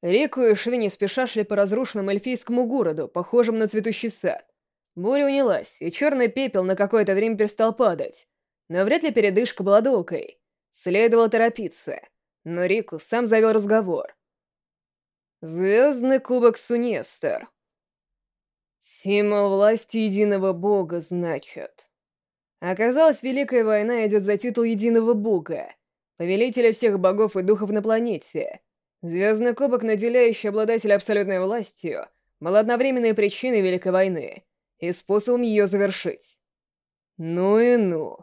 Рику и Шви не спеша шли по разрушенному эльфийскому городу, похожему на цветущий сад. Буря унялась, и черный пепел на какое-то время перестал падать. Но вряд ли передышка была долгой. Следовало торопиться. Но Рику сам завел разговор. «Звездный кубок Сунестер. Символ власти единого бога, значит». Оказалось, Великая война идет за титул единого бога, повелителя всех богов и духов на планете. Звездный кубок, наделяющий обладателя абсолютной властью, был одновременной причиной Великой войны и способом ее завершить. Ну и ну.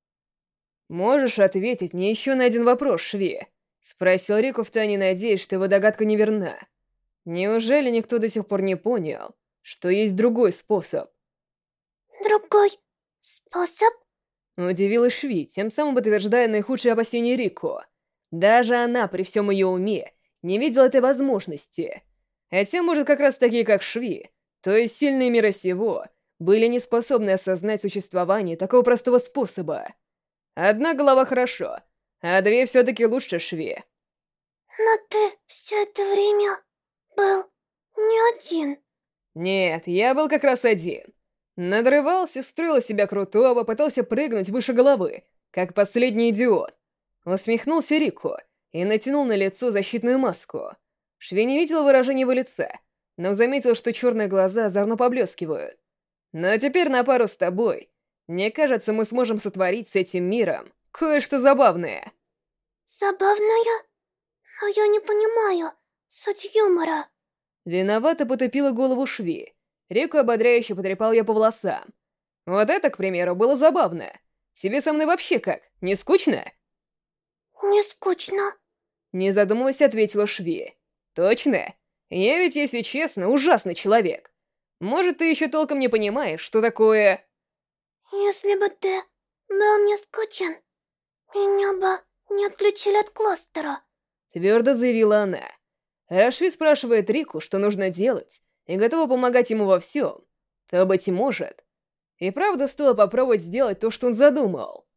«Можешь ответить мне еще на один вопрос, Шви?» — спросил Рику, втайне надеясь, что его догадка неверна. Неужели никто до сих пор не понял, что есть другой способ? Другой способ? Удивилась Шви, тем самым подтверждая наихудшие опасения Рику. Даже она, при всем ее уме, не видела этой возможности. Хотя, может, как раз такие, как Шви, то есть сильные мира сего, были не способны осознать существование такого простого способа. Одна голова хорошо, а две все-таки лучше, Шви. Но ты все это время был не один. Нет, я был как раз один. Надрывался, строил из себя крутого, пытался прыгнуть выше головы, как последний идиот. Усмехнулся Рику и натянул на лицо защитную маску. Шви не видел выражения его лица, но заметил, что черные глаза озорно поблескивают. Но теперь на пару с тобой. Мне кажется, мы сможем сотворить с этим миром кое-что забавное. Забавная? Но я не понимаю суть юмора. Виновато потупила голову Шви. Рику ободряюще потрепал я по волосам. Вот это, к примеру, было забавно. Тебе со мной вообще как, не скучно? Не скучно. Не задумываясь, ответила Шви. Точно? Я ведь, если честно, ужасный человек. Может, ты еще толком не понимаешь, что такое... Если бы ты был мне скучен, меня бы не отключили от кластера. Твердо заявила она. Рашви спрашивает Рику, что нужно делать, и готова помогать ему во всем, то, быть может, и правда стоило попробовать сделать то, что он задумал.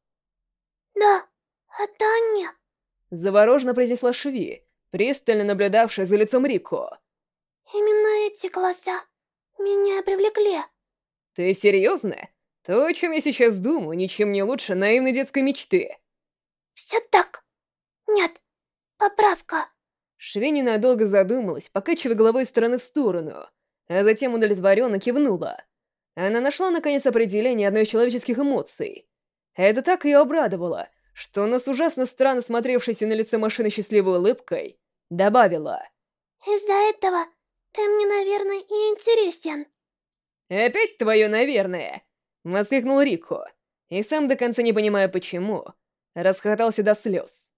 Да, это они. Завороженно произнесла Шви, пристально наблюдавшая за лицом Рико. Именно эти глаза меня и привлекли. Ты серьезно? То, о чем я сейчас думаю, ничем не лучше наивной детской мечты. Все так. Нет, поправка. Шви ненадолго задумалась, покачивая головой из стороны в сторону, а затем удовлетворенно кивнула. Она нашла, наконец, определение одной из человеческих эмоций. Это так ее обрадовало, что она с ужасно странно смотревшейся на лице машины счастливой улыбкой добавила. Из-за этого ты мне, наверное, и интересен. «Опять твое «наверное»!» — воскликнул Рико, и сам до конца не понимая почему, расхохотался до слез.